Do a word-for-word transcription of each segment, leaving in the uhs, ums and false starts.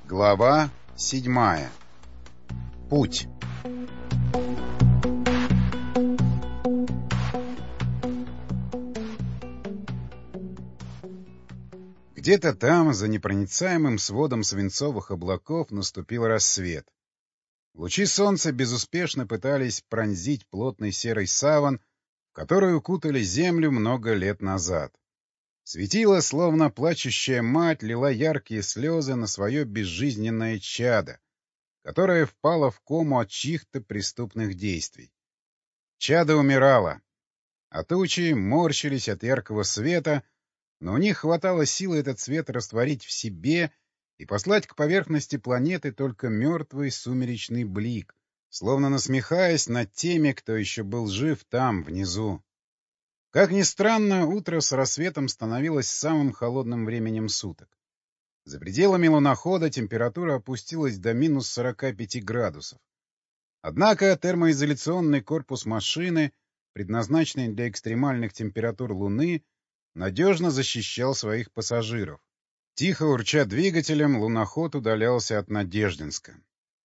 Глава седьмая. Путь. Где-то там, за непроницаемым сводом свинцовых облаков, наступил рассвет. Лучи солнца безуспешно пытались пронзить плотный серый саван, в который укутали землю много лет назад. Светило, словно плачущая мать, лила яркие слезы на свое безжизненное чадо, которое впало в кому от чьих-то преступных действий. Чадо умирало, а тучи морщились от яркого света, но у них хватало силы этот свет растворить в себе и послать к поверхности планеты только мертвый сумеречный блик, словно насмехаясь над теми, кто еще был жив там, внизу. Как ни странно, утро с рассветом становилось самым холодным временем суток. За пределами лунохода температура опустилась до минус сорока пяти градусов. Однако термоизоляционный корпус машины, предназначенный для экстремальных температур Луны, надежно защищал своих пассажиров. Тихо урча двигателем, луноход удалялся от Надеждинска.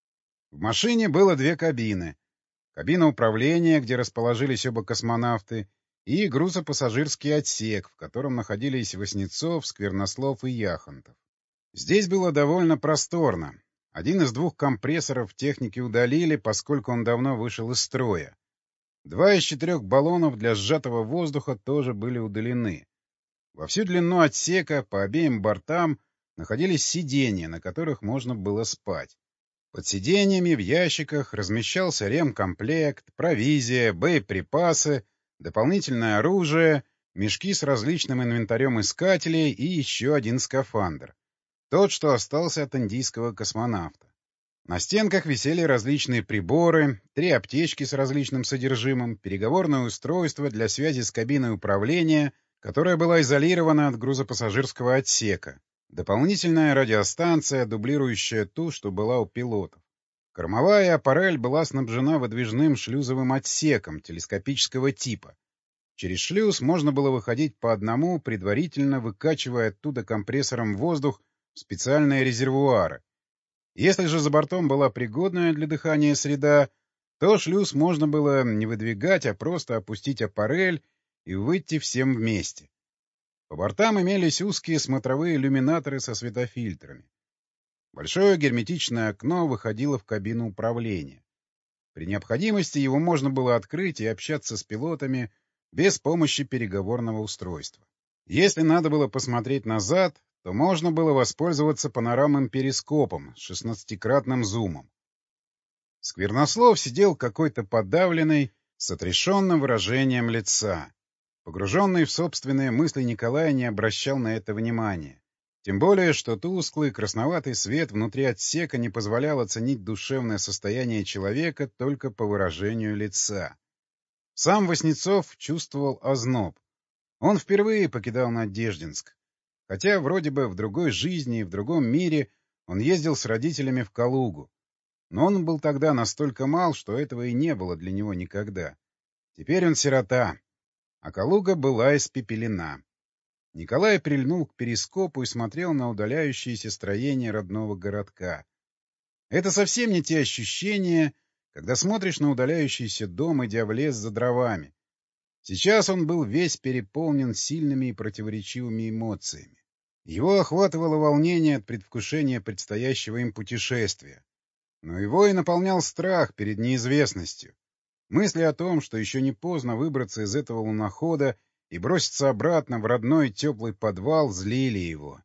В машине было две кабины. Кабина управления, где расположились оба космонавты, и грузопассажирский отсек, в котором находились Васнецов, Сквернослов и Яхонтов. Здесь было довольно просторно. Один из двух компрессоров техники удалили, поскольку он давно вышел из строя. Два из четырех баллонов для сжатого воздуха тоже были удалены. Во всю длину отсека по обеим бортам находились сиденья, на которых можно было спать. Под сиденьями в ящиках размещался ремкомплект, провизия, боеприпасы, дополнительное оружие, мешки с различным инвентарем искателей и еще один скафандр. Тот, что остался от индийского космонавта. На стенках висели различные приборы, три аптечки с различным содержимым, переговорное устройство для связи с кабиной управления, которая была изолирована от грузопассажирского отсека, дополнительная радиостанция, дублирующая ту, что была у пилотов. Кормовая аппарель была снабжена выдвижным шлюзовым отсеком телескопического типа. Через шлюз можно было выходить по одному, предварительно выкачивая оттуда компрессором воздух в специальные резервуары. Если же за бортом была пригодная для дыхания среда, то шлюз можно было не выдвигать, а просто опустить аппарель и выйти всем вместе. По бортам имелись узкие смотровые иллюминаторы со светофильтрами. Большое герметичное окно выходило в кабину управления. При необходимости его можно было открыть и общаться с пилотами без помощи переговорного устройства. Если надо было посмотреть назад, то можно было воспользоваться панорамным перископом с шестнадцатикратным зумом. Сквернослов сидел какой-то подавленный, с отрешенным выражением лица. Погруженный в собственные мысли Николай не обращал на это внимания. Тем более, что тусклый красноватый свет внутри отсека не позволял оценить душевное состояние человека только по выражению лица. Сам Васнецов чувствовал озноб. Он впервые покидал Надеждинск. Хотя вроде бы в другой жизни и в другом мире он ездил с родителями в Калугу. Но он был тогда настолько мал, что этого и не было для него никогда. Теперь он сирота, а Калуга была испепелена. Николай прильнул к перископу и смотрел на удаляющиеся строения родного городка. Это совсем не те ощущения, когда смотришь на удаляющийся дом, идя в лес за дровами. Сейчас он был весь переполнен сильными и противоречивыми эмоциями. Его охватывало волнение от предвкушения предстоящего им путешествия. Но его и наполнял страх перед неизвестностью. Мысли о том, что еще не поздно выбраться из этого лунохода и броситься обратно в родной теплый подвал, злили его.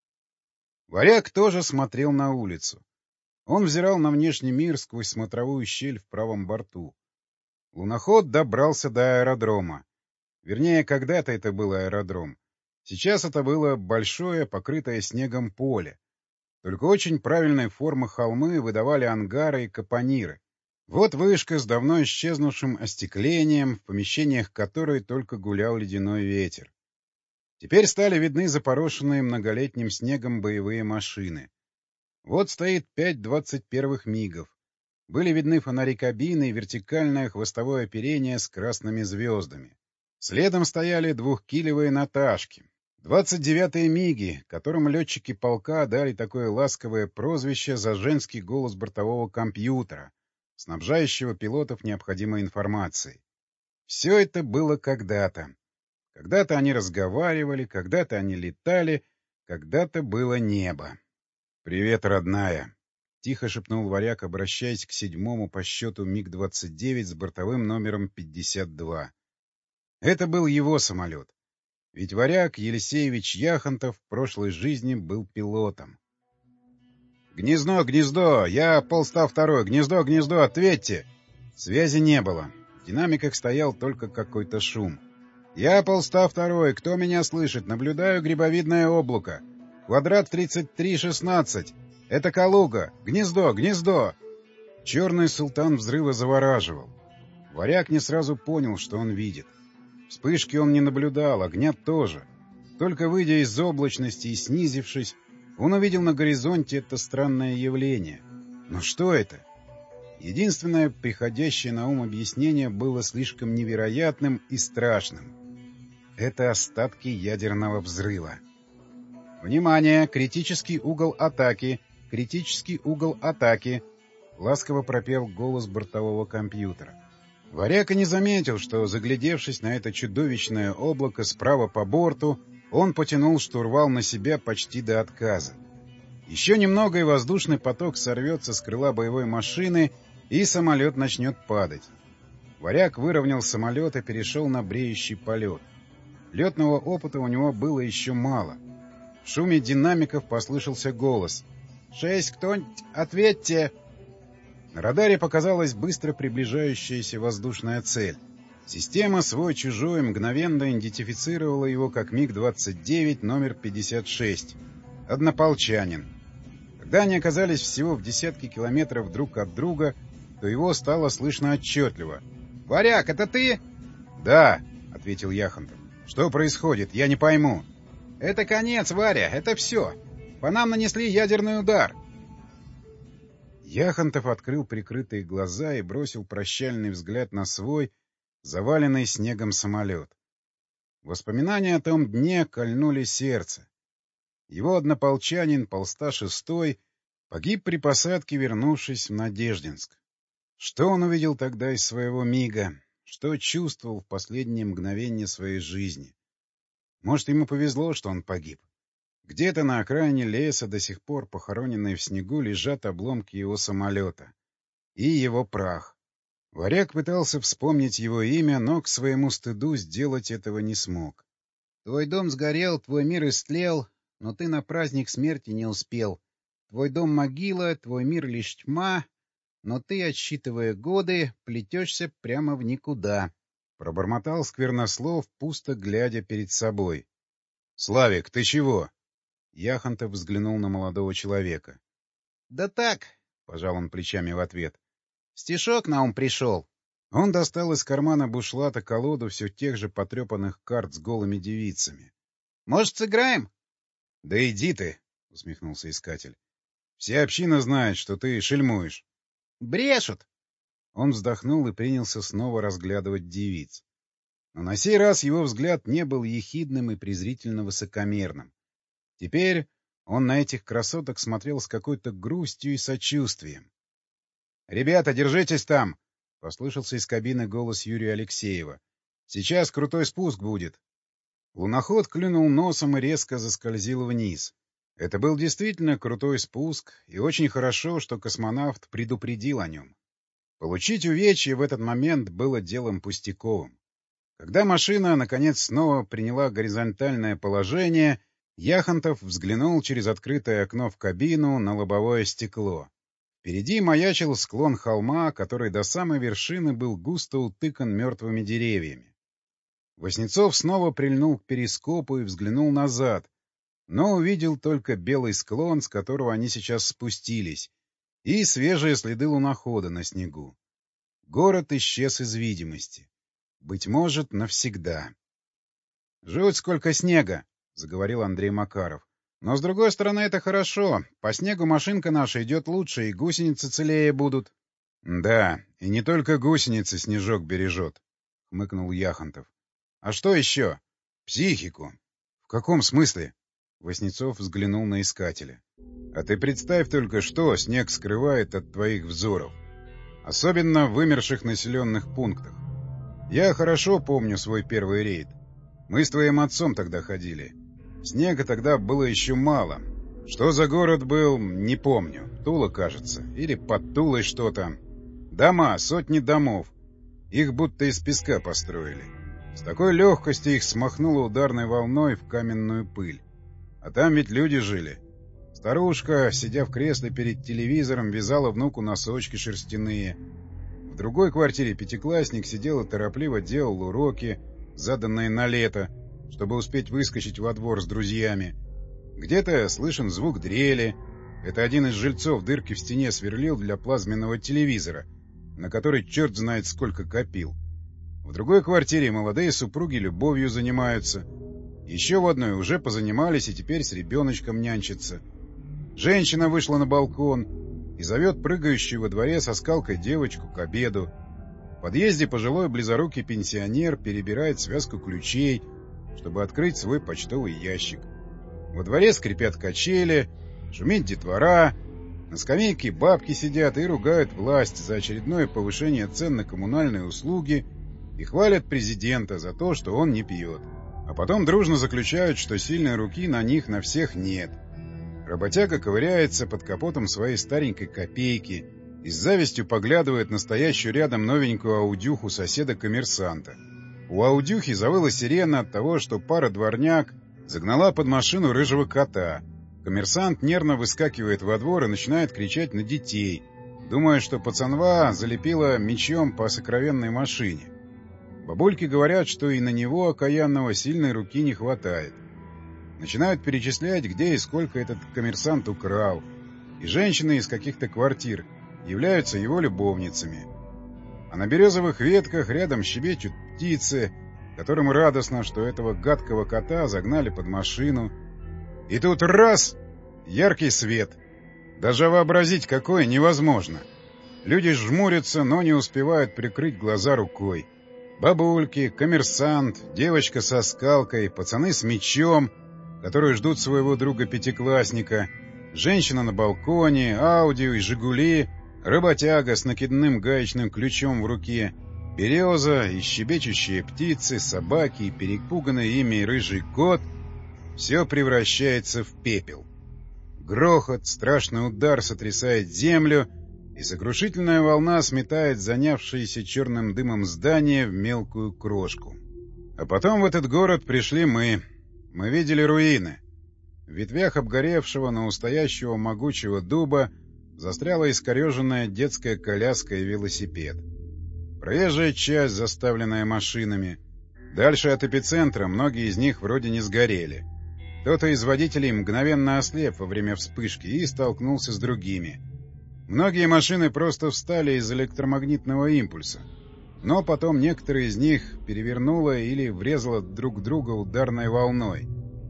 Варяг тоже смотрел на улицу. Он взирал на внешний мир сквозь смотровую щель в правом борту. Луноход добрался до аэродрома. Вернее, когда-то это был аэродром. Сейчас это было большое, покрытое снегом поле. Только очень правильной формы холмы выдавали ангары и капониры. Вот вышка с давно исчезнувшим остеклением, в помещениях которой только гулял ледяной ветер. Теперь стали видны запорошенные многолетним снегом боевые машины. Вот стоит пять двадцать первых мигов. Были видны фонари кабины и вертикальное хвостовое оперение с красными звездами. Следом стояли двухкилевые «Наташки». двадцать девятые МиГи, которым летчики полка дали такое ласковое прозвище за женский голос бортового компьютера, снабжающего пилотов необходимой информацией. Все это было когда-то. Когда-то они разговаривали, когда-то они летали, когда-то было небо. «Привет, родная!» — тихо шепнул Варяг, обращаясь к седьмому по счету МиГ двадцать девять с бортовым номером пятьдесят два. Это был его самолет. Ведь Варяг Елисеевич Яхонтов в прошлой жизни был пилотом. «Гнездо, гнездо! Я полста второй! Гнездо, гнездо! Ответьте!» Связи не было. В динамиках стоял только какой-то шум. «Я полста второй! Кто меня слышит? Наблюдаю грибовидное облако. Квадрат тридцать три шестнадцать. Это Калуга! Гнездо, гнездо!» Черный султан взрыва завораживал. Варяг не сразу понял, что он видит. Вспышки он не наблюдал, огня тоже. Только выйдя из облачности и снизившись, он увидел на горизонте это странное явление. Но что это? Единственное приходящее на ум объяснение было слишком невероятным и страшным. Это остатки ядерного взрыва. «Внимание! Критический угол атаки! Критический угол атаки!» — ласково пропел голос бортового компьютера. Варяг и не заметил, что, заглядевшись на это чудовищное облако справа по борту, он потянул штурвал на себя почти до отказа. Еще немного, и воздушный поток сорвется с крыла боевой машины, и самолет начнет падать. Варяг выровнял самолет и перешел на бреющий полет. Летного опыта у него было еще мало. В шуме динамиков послышался голос. «Шесть, кто-нибудь, ответьте!» На радаре показалась быстро приближающаяся воздушная цель. Система свой-чужой мгновенно идентифицировала его как МиГ двадцать девять номер пятьдесят шесть. Однополчанин. Когда они оказались всего в десятке километров друг от друга, то его стало слышно отчетливо. «Варяг, это ты?» «Да», — ответил Яхонтов. «Что происходит? Я не пойму». «Это конец, Варя, это все. По нам нанесли ядерный удар». Яхонтов открыл прикрытые глаза и бросил прощальный взгляд на свой, заваленный снегом самолет. Воспоминания о том дне кольнули сердце. Его однополчанин, полста шестой, погиб при посадке, вернувшись в Надеждинск. Что он увидел тогда из своего МиГа? Что чувствовал в последние мгновения своей жизни? Может, ему повезло, что он погиб? Где-то на окраине леса, до сих пор похороненные в снегу, лежат обломки его самолета. И его прах. Варяг пытался вспомнить его имя, но к своему стыду сделать этого не смог. «Твой дом сгорел, твой мир истлел, но ты на праздник смерти не успел. Твой дом могила, твой мир лишь тьма, но ты, отсчитывая годы, плетешься прямо в никуда», — пробормотал сквернослов, пусто глядя перед собой. «Славик, ты чего?» Яхонтов взглянул на молодого человека. — Да так, — пожал он плечами в ответ. — Стишок на ум пришел. Он достал из кармана бушлата колоду все тех же потрепанных карт с голыми девицами. — Может, сыграем? — Да иди ты, — усмехнулся искатель. — Вся община знает, что ты шельмуешь. — Брешут. Он вздохнул и принялся снова разглядывать девиц. Но на сей раз его взгляд не был ехидным и презрительно высокомерным. Теперь он на этих красоток смотрел с какой-то грустью и сочувствием. — Ребята, держитесь там! — послышался из кабины голос Юрия Алексеева. — Сейчас крутой спуск будет. Луноход клюнул носом и резко заскользил вниз. Это был действительно крутой спуск, и очень хорошо, что космонавт предупредил о нем. Получить увечье в этот момент было делом пустяковым. Когда машина, наконец, снова приняла горизонтальное положение, Яхонтов взглянул через открытое окно в кабину на лобовое стекло. Впереди маячил склон холма, который до самой вершины был густо утыкан мертвыми деревьями. Васнецов снова прильнул к перископу и взглянул назад, но увидел только белый склон, с которого они сейчас спустились, и свежие следы лунохода на снегу. Город исчез из видимости. Быть может, навсегда. — Жуть сколько снега! — заговорил Андрей Макаров. — Но, с другой стороны, это хорошо. По снегу машинка наша идет лучше, и гусеницы целее будут. — Да, и не только гусеницы снежок бережет, — хмыкнул Яхонтов. — А что еще? — Психику. В В каком смысле? Васнецов взглянул на искателя. А ты представь только, что снег скрывает от твоих взоров. Особенно в вымерших населенных пунктах. Я хорошо помню свой первый рейд. Мы с твоим отцом тогда ходили. Снега тогда было еще мало. Что за город был, не помню. Тула, кажется. Или под Тулой что-то. Дома, сотни домов. Их будто из песка построили. С такой легкостью их смахнуло ударной волной в каменную пыль. А там ведь люди жили. Старушка, сидя в кресле перед телевизором, вязала внуку носочки шерстяные. В другой квартире пятиклассник сидел и торопливо делал уроки, заданные на лето, чтобы успеть выскочить во двор с друзьями. Где-то слышен звук дрели. Это один из жильцов дырки в стене сверлил для плазменного телевизора, на который черт знает сколько копил. В другой квартире молодые супруги любовью занимаются. Еще в одной уже позанимались и теперь с ребеночком нянчатся. Женщина вышла на балкон и зовет прыгающую во дворе со скалкой девочку к обеду. В подъезде пожилой близорукий пенсионер перебирает связку ключей, чтобы открыть свой почтовый ящик. Во дворе скрипят качели, шумит детвора, на скамейке бабки сидят и ругают власть за очередное повышение цен на коммунальные услуги и хвалят президента за то, что он не пьет. А потом дружно заключают, что сильной руки на них на всех нет. Работяга ковыряется под капотом своей старенькой копейки и с завистью поглядывает на стоящую рядом новенькую аудюху соседа-коммерсанта. У аудюхи завыла сирена от того, что пара-дворняк загнала под машину рыжего кота. Коммерсант нервно выскакивает во двор и начинает кричать на детей, думая, что пацанва залепила мечом по сокровенной машине. Бабульки говорят, что и на него, окаянного, сильной руки не хватает. Начинают перечислять, где и сколько этот коммерсант украл, и женщины из каких-то квартир являются его любовницами. А на березовых ветках рядом щебечут птицы, которым радостно, что этого гадкого кота загнали под машину. И тут раз — яркий свет. Даже вообразить какой невозможно. Люди жмурятся, но не успевают прикрыть глаза рукой. Бабульки, коммерсант, девочка со скалкой, пацаны с мечом, которые ждут своего друга-пятиклассника, женщина на балконе, Аудио и Жигули, работяга с накидным гаечным ключом в руке, береза и щебечущие птицы, собаки и перепуганный ими рыжий кот — все превращается в пепел. Грохот, страшный удар сотрясает землю, и сокрушительная волна сметает занявшиеся черным дымом здания в мелкую крошку. А потом в этот город пришли мы. Мы видели руины. В ветвях обгоревшего, но устоящего могучего дуба застряла искореженная детская коляска и велосипед. Проезжая часть, заставленная машинами. Дальше от эпицентра многие из них вроде не сгорели. Кто-то из водителей мгновенно ослеп во время вспышки и столкнулся с другими. Многие машины просто встали из электромагнитного импульса, но потом некоторые из них перевернуло или врезало друг друга ударной волной.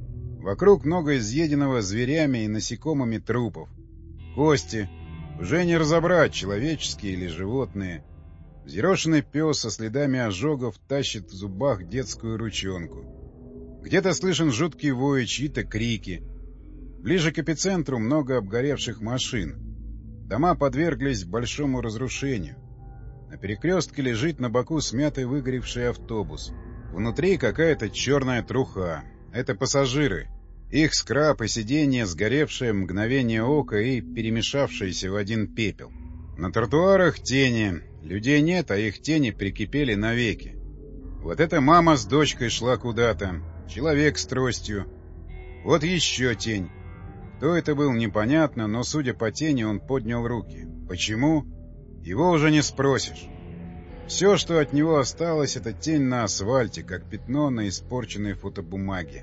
Вокруг много изъеденного зверями и насекомыми трупов. Кости. Уже не разобрать, человеческие или животные. Взъерошенный пес со следами ожогов тащит в зубах детскую ручонку. Где-то слышен жуткий вой и чьи-то крики. Ближе к эпицентру много обгоревших машин. Дома подверглись большому разрушению. На перекрестке лежит на боку смятый выгоревший автобус. Внутри какая-то черная труха. Это пассажиры. Их скраб и сиденье, сгоревшее в мгновение ока и перемешавшееся в один пепел. На тротуарах тени. Людей нет, а их тени прикипели навеки. Вот эта мама с дочкой шла куда-то. Человек с тростью. Вот еще тень. Кто это был, непонятно, но, судя по тени, он поднял руки. Почему? Его уже не спросишь. Все, что от него осталось, это тень на асфальте, как пятно на испорченной фотобумаге.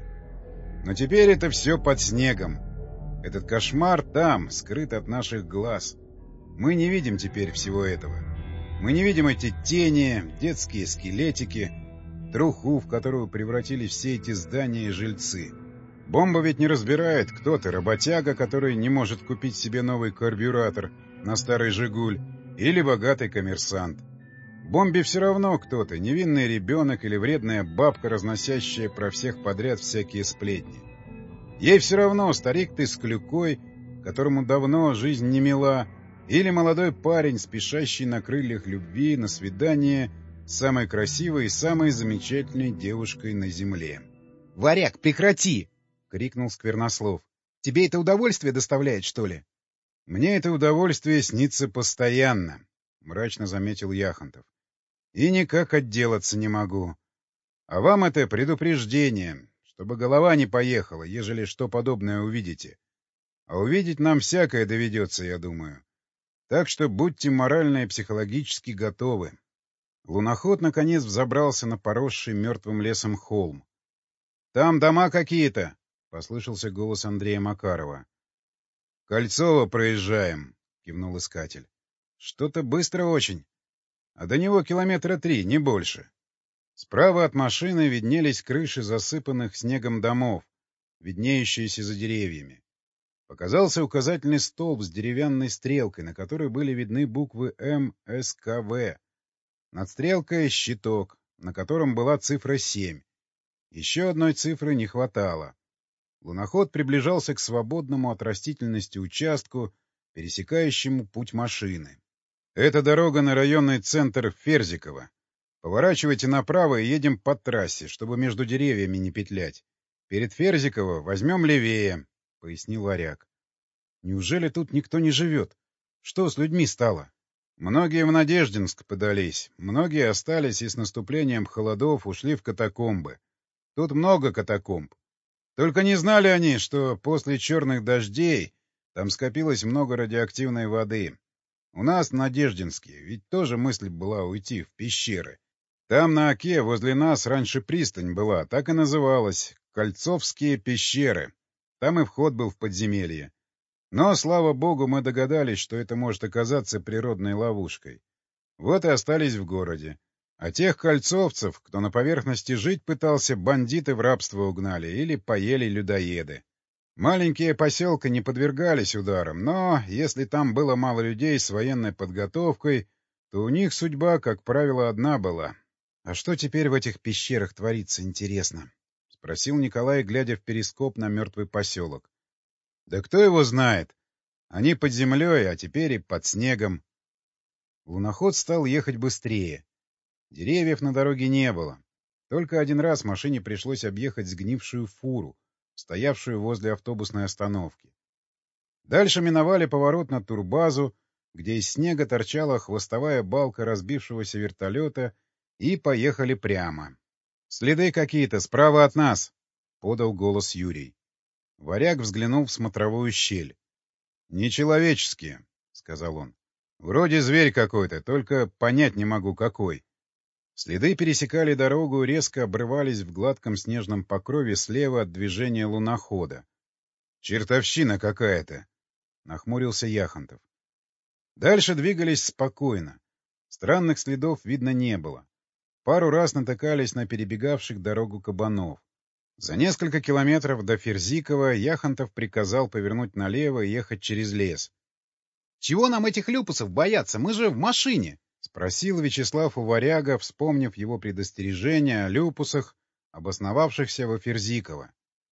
Но теперь это все под снегом. Этот кошмар там, скрыт от наших глаз. Мы не видим теперь всего этого. Мы не видим эти тени, детские скелетики, труху, в которую превратились все эти здания и жильцы. Бомба ведь не разбирает, кто ты, работяга, который не может купить себе новый карбюратор на старый «Жигуль», или богатый коммерсант. В бомбе все равно кто ты, невинный ребенок или вредная бабка, разносящая про всех подряд всякие сплетни. Ей все равно, старик ты с клюкой, которому давно жизнь не мила, или молодой парень, спешащий на крыльях любви на свидание с самой красивой и самой замечательной девушкой на земле. — Варяг, прекрати! — крикнул Сквернослов. — Тебе это удовольствие доставляет, что ли? — Мне это удовольствие снится постоянно, — мрачно заметил Яхонтов. — И никак отделаться не могу. А вам это предупреждение, чтобы голова не поехала, ежели что подобное увидите. А увидеть нам всякое доведется, я думаю. Так что будьте морально и психологически готовы. Луноход, наконец, взобрался на поросший мертвым лесом холм. — Там дома какие-то! — послышался голос Андрея Макарова. — Кольцово проезжаем, — кивнул искатель. — Что-то быстро очень. А до него километра три, не больше. Справа от машины виднелись крыши засыпанных снегом домов, виднеющиеся за деревьями. Показался указательный столб с деревянной стрелкой, на которой были видны буквы М С К В. Над стрелкой — щиток, на котором была цифра семь. Еще одной цифры не хватало. Луноход приближался к свободному от растительности участку, пересекающему путь машины. Это дорога на районный центр Ферзиково. Поворачивайте направо и едем по трассе, чтобы между деревьями не петлять. Перед Ферзиково возьмем левее, — пояснил Варяг. — Неужели тут никто не живет? Что с людьми стало? Многие в Надеждинск подались, многие остались и с наступлением холодов ушли в катакомбы. Тут много катакомб. Только не знали они, что после черных дождей там скопилось много радиоактивной воды. У нас в Надеждинске ведь тоже мысль была уйти в пещеры. Там на Оке возле нас раньше пристань была, так и называлась — Кольцовские пещеры. Там и вход был в подземелье. Но, слава богу, мы догадались, что это может оказаться природной ловушкой. Вот и остались в городе. А тех кольцовцев, кто на поверхности жить пытался, бандиты в рабство угнали или поели людоеды. Маленькие поселки не подвергались ударам, но если там было мало людей с военной подготовкой, то у них судьба, как правило, одна была. — А что теперь в этих пещерах творится, интересно? — спросил Николай, глядя в перископ на мертвый поселок. — Да кто его знает? Они под землей, а теперь и под снегом. Луноход стал ехать быстрее. Деревьев на дороге не было. Только один раз машине пришлось объехать сгнившую фуру, стоявшую возле автобусной остановки. Дальше миновали поворот на турбазу, где из снега торчала хвостовая балка разбившегося вертолета, и поехали прямо. — Следы какие-то справа от нас, — подал голос Юрий. Варяг взглянул в смотровую щель. — Нечеловеческие, — сказал он. — Вроде зверь какой-то, только понять не могу, какой. Следы пересекали дорогу и резко обрывались в гладком снежном покрове слева от движения лунохода. — Чертовщина какая-то! — нахмурился Яхонтов. Дальше двигались спокойно. Странных следов видно не было. Пару раз натыкались на перебегавших дорогу кабанов. За несколько километров до Ферзикова Яхонтов приказал повернуть налево и ехать через лес. — Чего нам этих люпусов бояться? Мы же в машине! — спросил Вячеслав у Варяга, вспомнив его предостережение о люпусах, обосновавшихся во Ферзиково.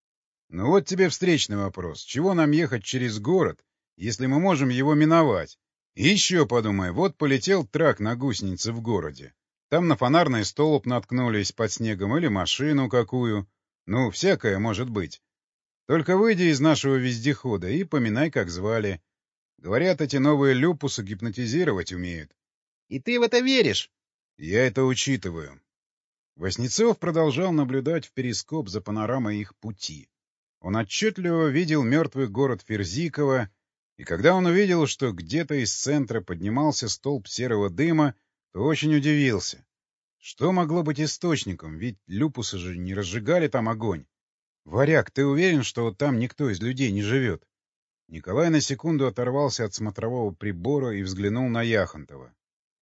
— Ну вот тебе встречный вопрос. Чего нам ехать через город, если мы можем его миновать? И еще подумай, вот полетел трак на гусенице в городе. Там на фонарный столб наткнулись под снегом или машину какую. Ну, всякое может быть. Только выйди из нашего вездехода и поминай, как звали. Говорят, эти новые люпусы гипнотизировать умеют. — И ты в это веришь? — Я это учитываю. Васнецов продолжал наблюдать в перископ за панорамой их пути. Он отчетливо видел мертвый город Ферзиково, и когда он увидел, что где-то из центра поднимался столб серого дыма, то очень удивился. Что могло быть источником, ведь люпусы же не разжигали там огонь. — Варяг, ты уверен, что там никто из людей не живет? Николай на секунду оторвался от смотрового прибора и взглянул на Яхонтова.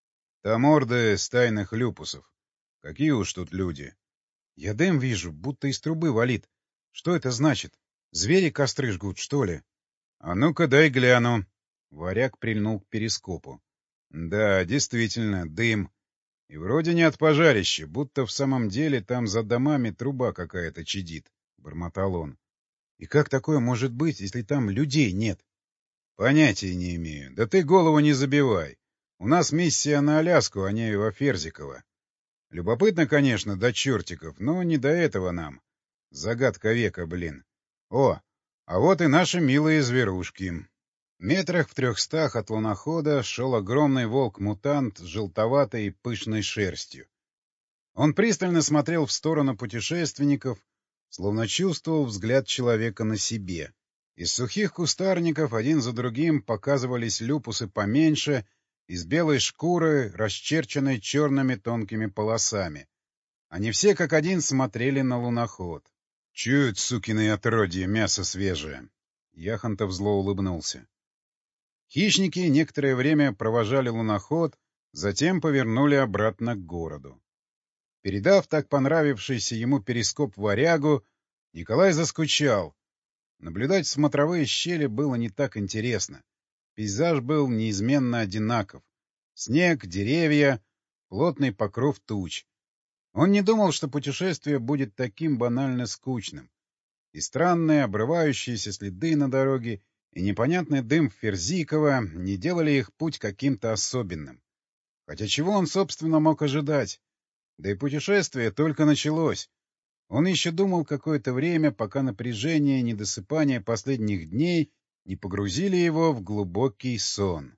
— Там орды стайных люпусов. Какие уж тут люди. — Я дым вижу, будто из трубы валит. Что это значит? Звери костры жгут, что ли? — А ну-ка дай гляну. Варяг прильнул к перископу. — Да, действительно, дым. И вроде не от пожарища, будто в самом деле там за домами труба какая-то чадит, — бормотал он. — И как такое может быть, если там людей нет? — Понятия не имею. Да ты голову не забивай. У нас миссия на Аляску, а не во Ферзиково. Любопытно, конечно, до чертиков, но не до этого нам. Загадка века, блин. О, а вот и наши милые зверушки. Метрах в трехстах от лунохода шел огромный волк-мутант с желтоватой и пышной шерстью. Он пристально смотрел в сторону путешественников, словно чувствовал взгляд человека на себе. Из сухих кустарников один за другим показывались люпусы поменьше, из белой шкуры, расчерченной черными тонкими полосами. Они все как один смотрели на луноход. «Чуют, сукины отродья, мясо свежее!» Яхонтов зло улыбнулся. Хищники некоторое время провожали луноход, затем повернули обратно к городу. Передав так понравившийся ему перископ варягу, Николай заскучал. Наблюдать в смотровые щели было не так интересно. Пейзаж был неизменно одинаков. Снег, деревья, плотный покров туч. Он не думал, что путешествие будет таким банально скучным. И странные обрывающиеся следы на дороге, и непонятный дым Ферзикова не делали их путь каким-то особенным. Хотя чего он, собственно, мог ожидать? Да и путешествие только началось. Он еще думал какое-то время, пока напряжение и недосыпание последних дней не погрузили его в глубокий сон.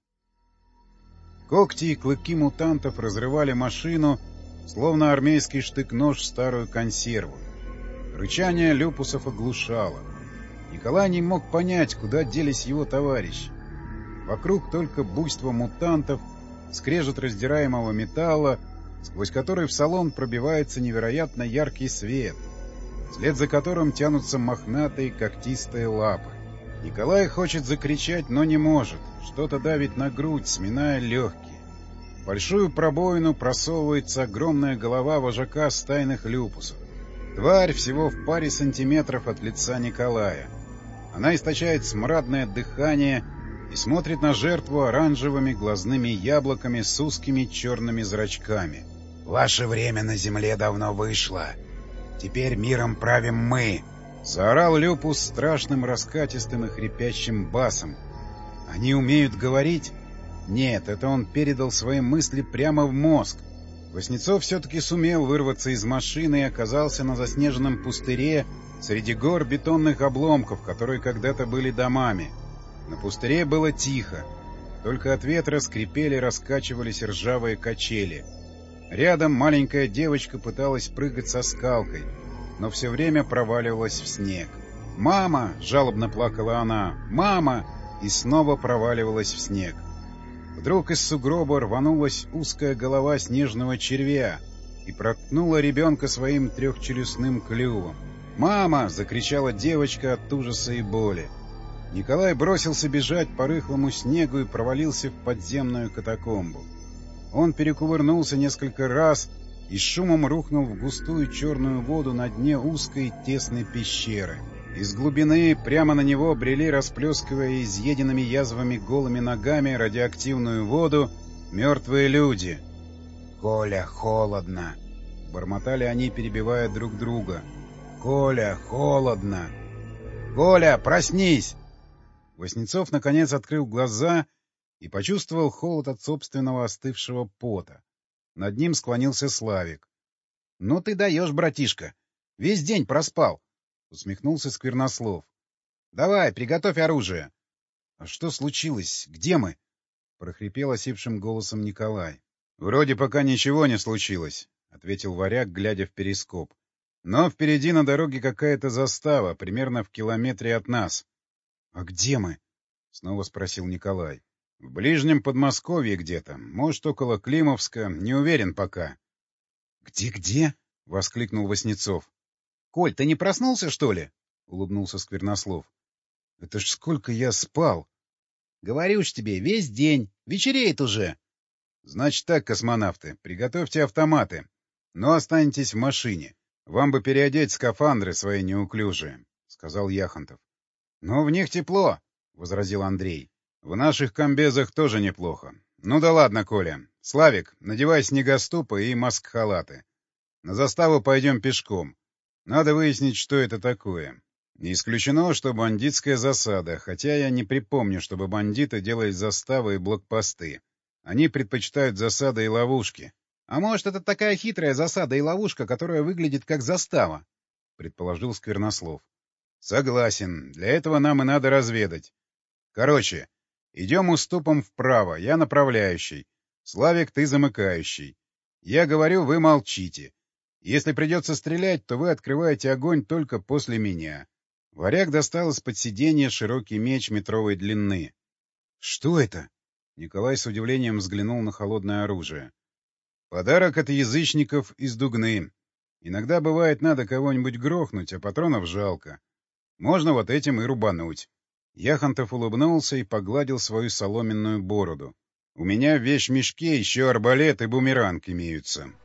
Когти и клыки мутантов разрывали машину, словно армейский штык-нож в старую консерву. Рычание люпусов оглушало. Николай не мог понять, куда делись его товарищи. Вокруг только буйство мутантов, скрежет раздираемого металла, сквозь который в салон пробивается невероятно яркий свет, вслед за которым тянутся мохнатые когтистые лапы. Николай хочет закричать, но не может. Что-то давит на грудь, сминая легкие. В большую пробоину просовывается огромная голова вожака стайных люпусов. Тварь всего в паре сантиметров от лица Николая. Она источает смрадное дыхание и смотрит на жертву оранжевыми глазными яблоками с узкими черными зрачками. «Ваше время на земле давно вышло. Теперь миром правим мы!» — заорал люпус страшным раскатистым и хрипящим басом. «Они умеют говорить?» Нет, это он передал свои мысли прямо в мозг. Васнецов все-таки сумел вырваться из машины и оказался на заснеженном пустыре среди гор бетонных обломков, которые когда-то были домами. На пустыре было тихо. Только от ветра скрипели, раскачивались ржавые качели. Рядом маленькая девочка пыталась прыгать со скалкой, но все время проваливалась в снег. «Мама!» — жалобно плакала она. «Мама!» — и снова проваливалась в снег. Вдруг из сугроба рванулась узкая голова снежного червя и проткнула ребенка своим трехчелюстным клювом. «Мама!» — закричала девочка от ужаса и боли. Николай бросился бежать по рыхлому снегу и провалился в подземную катакомбу. Он перекувырнулся несколько раз и с шумом рухнул в густую черную воду на дне узкой тесной пещеры. Из глубины прямо на него брели, расплескивая изъеденными язвами голыми ногами радиоактивную воду, мертвые люди. «Коля, холодно!» — бормотали они, перебивая друг друга. «Коля, холодно! Коля, проснись!» Васнецов наконец открыл глаза и почувствовал холод от собственного остывшего пота. Над ним склонился Славик. — Ну ты даешь, братишка! Весь день проспал! — усмехнулся Сквернослов. — Давай, приготовь оружие! — А что случилось? Где мы? — прохрипел осипшим голосом Николай. — Вроде пока ничего не случилось, — ответил варяг, глядя в перископ. — Но впереди на дороге какая-то застава, примерно в километре от нас. — А где мы? — снова спросил Николай. — В ближнем Подмосковье где-то, может, около Климовска, не уверен пока. «Где, — Где-где? — воскликнул Васнецов. — Коль, ты не проснулся, что ли? — улыбнулся Сквернослов. — Это ж сколько я спал! — Говорю ж тебе, весь день. Вечереет уже. — Значит так, космонавты, приготовьте автоматы, но останетесь в машине. Вам бы переодеть скафандры свои неуклюжие, — сказал Яхонтов. — Но в них тепло, — возразил Андрей. — В наших комбезах тоже неплохо. Ну да ладно, Коля, Славик, надевай снегоступы и маск-халаты. На заставу пойдем пешком. Надо выяснить, что это такое. Не исключено, что бандитская засада, хотя я не припомню, чтобы бандиты делали заставы и блокпосты. Они предпочитают засады и ловушки. — А может, это такая хитрая засада и ловушка, которая выглядит как застава? — предположил Сквернослов. — Согласен. Для этого нам и надо разведать. Короче, идем уступом вправо, я направляющий. Славик, ты замыкающий. Я говорю, вы молчите. Если придется стрелять, то вы открываете огонь только после меня. Варяг достал из-под сиденья широкий меч метровой длины. — Что это? Николай с удивлением взглянул на холодное оружие. — Подарок от язычников из Дугны. Иногда бывает надо кого-нибудь грохнуть, а патронов жалко. Можно вот этим и рубануть. Яхонтов улыбнулся и погладил свою соломенную бороду. — У меня в вещмешке еще арбалет и бумеранг имеются.